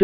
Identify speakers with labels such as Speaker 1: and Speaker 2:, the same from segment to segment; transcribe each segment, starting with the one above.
Speaker 1: Chương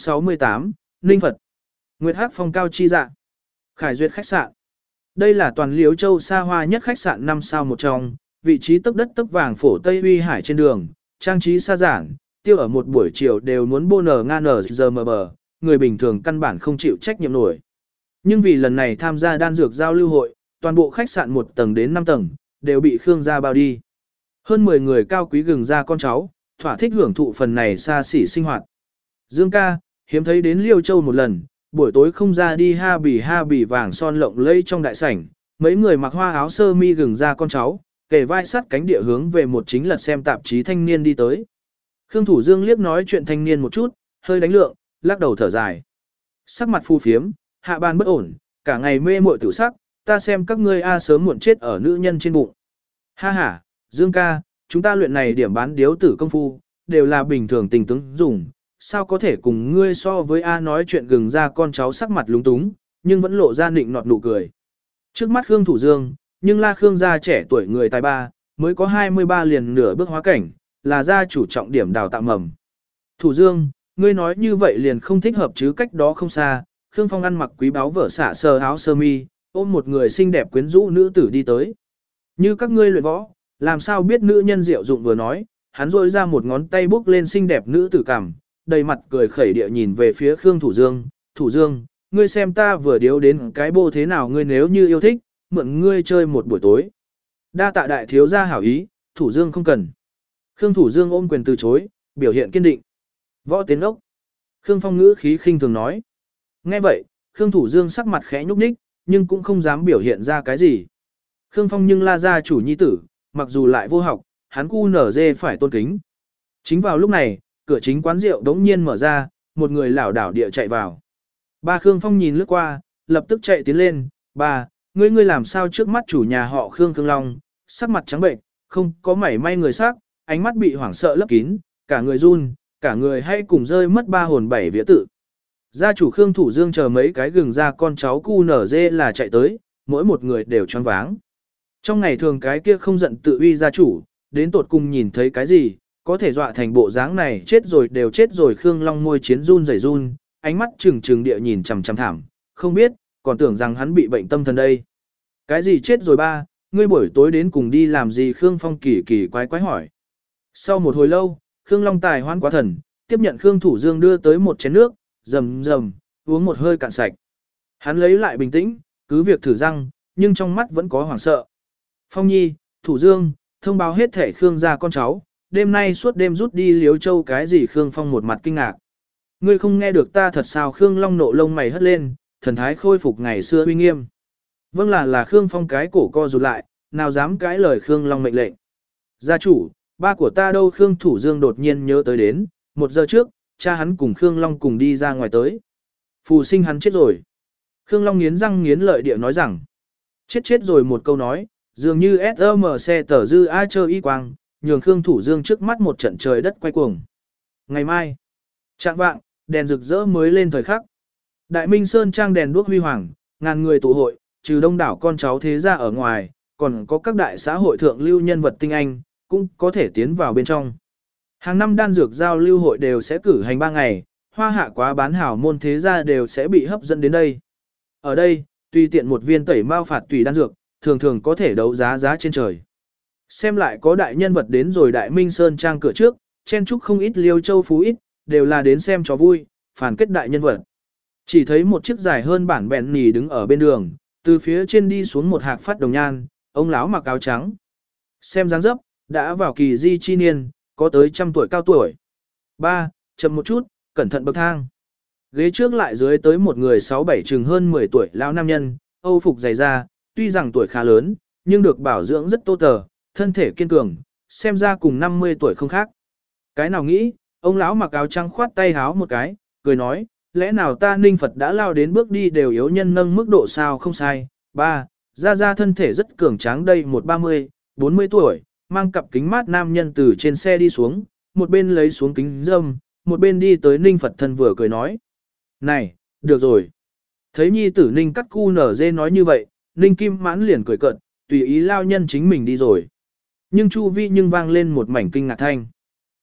Speaker 1: 968, Ninh Phật. Nguyệt Hắc phong cao chi dạ. Khải duyệt khách sạn. Đây là toàn Liễu Châu xa hoa nhất khách sạn 5 sao một trong, vị trí tấc đất tấc vàng phổ Tây Uy Hải trên đường, trang trí xa giản, tiêu ở một buổi chiều đều muốn bô nở nga nở giờ mờ bờ, người bình thường căn bản không chịu trách nhiệm nổi. Nhưng vì lần này tham gia đan dược giao lưu hội, toàn bộ khách sạn 1 tầng đến 5 tầng, đều bị Khương gia bao đi. Hơn 10 người cao quý gừng ra con cháu, thỏa thích hưởng thụ phần này xa xỉ sinh hoạt. Dương ca, hiếm thấy đến Liêu Châu một lần, buổi tối không ra đi ha bì vàng son lộng lẫy trong đại sảnh, mấy người mặc hoa áo sơ mi gừng ra con cháu, kề vai sát cánh địa hướng về một chính lật xem tạp chí thanh niên đi tới. Khương Thủ Dương liếc nói chuyện thanh niên một chút, hơi đánh lượng, lắc đầu thở dài. Sắc mặt phu phiếm, hạ ban bất ổn, cả ngày mê muội tiểu sắc, ta xem các ngươi sớm muộn chết ở nữ nhân trên bụng. Ha ha, Dương ca, chúng ta luyện này điểm bán điếu tử công phu, đều là bình thường tình tướng dùng, sao có thể cùng ngươi so với nói chuyện gừng ra con cháu sắc mặt lúng túng, nhưng vẫn lộ ra nịnh nọt nụ cười. Trước mắt Khương Thủ Dương, nhưng là Khương gia trẻ tuổi người tài ba, mới có 23 liền nửa bước hóa cảnh, là gia chủ trọng điểm đào tạo mầm. Thủ Dương, ngươi nói như vậy liền không thích hợp chứ, cách đó không xa, Khương Phong ăn mặc quý báu vở xạ sờ áo sơ mi, ôm một người xinh đẹp quyến rũ nữ tử đi tới. Như các ngươi luyện võ, làm sao biết nữ nhân diệu dụng vừa nói, hắn rôi ra một ngón tay bốc lên xinh đẹp nữ tử cằm, đầy mặt cười khẩy địa nhìn về phía Khương Thủ Dương. Thủ Dương, ngươi xem ta vừa điếu đến cái bô thế nào, ngươi nếu như yêu thích, mượn ngươi chơi một buổi tối. Đa tạ đại thiếu gia hảo ý, Thủ Dương không cần. Khương Thủ Dương ôm quyền từ chối, biểu hiện kiên định. Võ tiến ốc. Khương Phong ngữ khí khinh thường nói. Nghe vậy, Khương Thủ Dương sắc mặt khẽ nhúc nhích, nhưng cũng không dám biểu hiện ra cái gì. Khương Phong nhưng là gia chủ nhi tử, mặc dù lại vô học, hắn cu nở dê phải tôn kính. Chính vào lúc này, cửa chính quán rượu đống nhiên mở ra, một người lảo đảo địa chạy vào. Ba Khương Phong nhìn lướt qua, lập tức chạy tiến lên. Ba, ngươi làm sao trước mắt chủ nhà họ Khương Khương Long, sắc mặt trắng bệnh, không có mảy may người sắc, ánh mắt bị hoảng sợ lấp kín, cả người run, cả người hay cùng rơi mất ba hồn bảy vía tự. Gia chủ Khương Thủ Dương chờ mấy cái gừng ra con cháu cu nở dê là chạy tới, mỗi một người đều choáng váng. Trong ngày thường cái kia không giận tự uy gia chủ, đến tột cùng nhìn thấy cái gì, có thể dọa thành bộ dáng này, chết rồi đều chết rồi. Khương Long môi chiến run rẩy run, ánh mắt trừng địa nhìn chằm chằm thảm, không biết, còn tưởng rằng hắn bị bệnh tâm thần đây. Cái gì chết rồi ba, ngươi buổi tối đến cùng đi làm gì? Khương Phong kỳ kỳ quái quái hỏi. Sau một hồi lâu, Khương Long tài hoan quá thần, tiếp nhận Khương Thủ Dương đưa tới một chén nước, rầm rầm, uống một hơi cạn sạch. Hắn lấy lại bình tĩnh, cứ việc thử răng, nhưng trong mắt vẫn có hoảng sợ. Phong Nhi, Thủ Dương, thông báo hết thể Khương gia con cháu, đêm nay suốt đêm rút đi Liếu Châu. Cái gì? Khương Phong một mặt kinh ngạc. Ngươi không nghe được ta thật sao? Khương Long nộ lông mày hất lên, thần thái khôi phục ngày xưa uy nghiêm. Vâng, là Khương Phong cái cổ co rụt lại, nào dám cãi lời Khương Long mệnh lệnh. Gia chủ, ba của ta đâu? Khương Thủ Dương đột nhiên nhớ tới đến, 1 giờ trước, cha hắn cùng Khương Long cùng đi ra ngoài tới. Phù sinh hắn chết rồi. Khương Long nghiến răng nghiến lợi địa nói rằng, chết rồi một câu nói, dường như SMC tờ dư a chơ y quang, nhường Khương Thủ Dương trước mắt một trận trời đất quay cuồng. Ngày mai, trạng vạng, đèn rực rỡ mới lên thời khắc. Đại Minh Sơn trang đèn đuốc huy hoàng, ngàn người tụ hội, trừ đông đảo con cháu thế gia ở ngoài, còn có các đại xã hội thượng lưu nhân vật tinh anh, cũng có thể tiến vào bên trong. Hàng năm đan dược giao lưu hội đều sẽ cử hành 3 ngày, hoa hạ quá bán hảo môn thế gia đều sẽ bị hấp dẫn đến đây. Ở đây, tùy tiện một viên tẩy mao phạt tùy đan dược, thường có thể đấu giá trên trời. Xem lại có đại nhân vật đến rồi Đại Minh Sơn trang cửa trước, chen chúc không ít Liêu Châu phú ít, đều là đến xem cho vui, phản kết đại nhân vật. Chỉ thấy một chiếc dài hơn bản bèn nì đứng ở bên đường, từ phía trên đi xuống một hạc phát đồng nhan, ông lão mặc áo trắng. Xem dáng dấp, đã vào kỳ di chi niên, có tới 100 tuổi cao tuổi. Ba, chậm một chút, cẩn thận bậc thang. Ghế trước lại dưới tới một người 6-7 chừng hơn 10 tuổi lão nam nhân, âu phục dày da, tuy rằng tuổi khá lớn, nhưng được bảo dưỡng rất tô tờ, thân thể kiên cường, xem ra cùng 50 tuổi không khác. Cái nào nghĩ, ông lão mặc áo trắng khoát tay háo một cái, cười nói, lẽ nào ta Ninh Phật đã lao đến bước đi đều yếu nhân nâng mức độ sao? Không sai. Ba, ra thân thể rất cường tráng đây, 30-40 tuổi, mang cặp kính mát nam nhân từ trên xe đi xuống, một bên lấy xuống kính dâm, một bên đi tới Ninh Phật thân vừa cười nói. Này, được rồi. Thấy nhi tử Ninh cắt cu nở dê nói như vậy, Ninh Kim Mãn liền cười cợt, tùy ý lao nhân chính mình đi rồi. Nhưng chu vi nhưng vang lên một mảnh kinh ngạc thanh.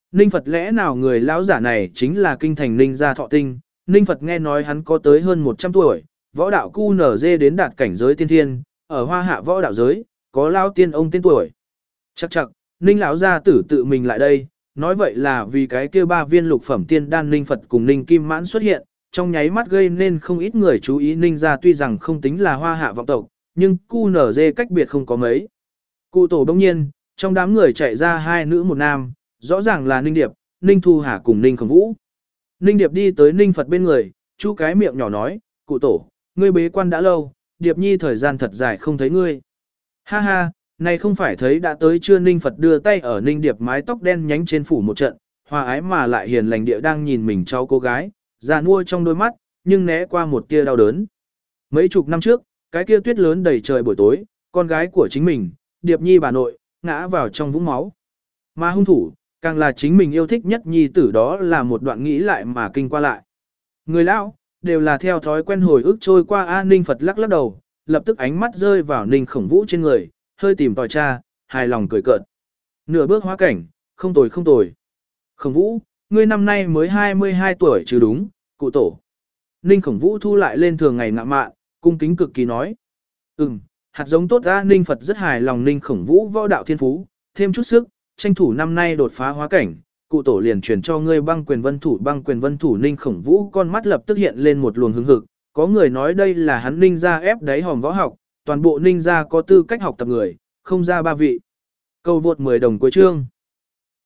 Speaker 1: Ninh Phật lẽ nào người lão giả này chính là kinh thành Ninh gia Thọ Tinh, Ninh Phật nghe nói hắn có tới hơn 100 tuổi, võ đạo cu nở dê đến đạt cảnh giới tiên thiên, ở hoa hạ võ đạo giới, có lao tiên ông tên tuổi. Chắc chắc, Ninh lão gia tử tự mình lại đây, nói vậy là vì cái kia 3 viên lục phẩm tiên đan Ninh Phật cùng Ninh Kim Mãn xuất hiện, trong nháy mắt gây nên không ít người chú ý Ninh gia tuy rằng không tính là hoa hạ vọng tộc, nhưng cu nở dê cách biệt không có mấy. Cụ tổ đông nhiên, trong đám người chạy ra 2 nữ 1 nam, rõ ràng là Ninh Điệp, Ninh Thu Hà cùng Ninh Khổng Vũ. Ninh Điệp đi tới Ninh Phật bên người, chu cái miệng nhỏ nói, cụ tổ, ngươi bế quan đã lâu, Điệp Nhi thời gian thật dài không thấy ngươi. Ha ha, này không phải thấy đã tới chưa? Ninh Phật đưa tay ở Ninh Điệp mái tóc đen nhánh trên phủ một trận, hòa ái mà lại hiền lành địa đang nhìn mình cháu cô gái, già nua trong đôi mắt, nhưng né qua một tia đau đớn. Mấy chục năm trước, cái kia tuyết lớn đầy trời buổi tối, con gái của chính mình, Điệp Nhi bà nội, ngã vào trong vũng máu. Mà hung thủ, càng là chính mình yêu thích nhất nhi tử, đó là một đoạn nghĩ lại mà kinh qua lại. Người lão, đều là theo thói quen hồi ức trôi qua. Ninh Phật lắc lắc đầu, lập tức ánh mắt rơi vào Ninh Khổng Vũ trên người, hơi tìm tòi tra, hài lòng cười cợt. Nửa bước hóa cảnh, không tồi không tồi. Khổng Vũ, ngươi năm nay mới 22 tuổi chứ đúng, cụ tổ. Ninh Khổng Vũ thu lại lên thường ngày ngạ mạn, cung kính cực kỳ nói. Hạt giống tốt ra. Ninh Phật rất hài lòng Ninh Khổng Vũ võ đạo thiên phú, thêm chút sức, tranh thủ năm nay đột phá hóa cảnh, cụ tổ liền truyền cho ngươi băng quyền vân thủ. Băng quyền vân thủ. Ninh Khổng Vũ con mắt lập tức hiện lên một luồng hứng hực, có người nói đây là hắn Ninh gia ép đáy hòm võ học, toàn bộ Ninh gia có tư cách học tập người, không ra 3 vị. Cầu vượt 10 đồng cuối chương.